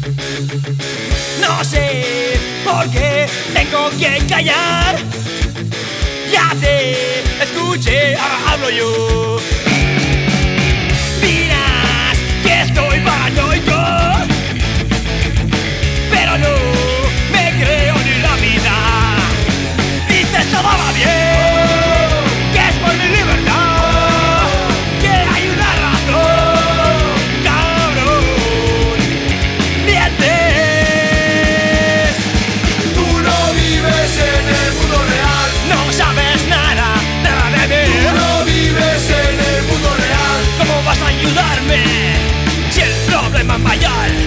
No sé por qué tengo que callar. Ya te escuché, ahora hablo yo. Dirás que estoy paranoico, pero no me creo ni la mitad. Dices todo va bien, que es por mi libertad, que hay una razón, cabrón. Mientes. Tú no vives en el mundo real. No sabes nada, nada de mí. Tú no vives en el mundo real. ¿Cómo vas a ayudarme si el problema es mayor?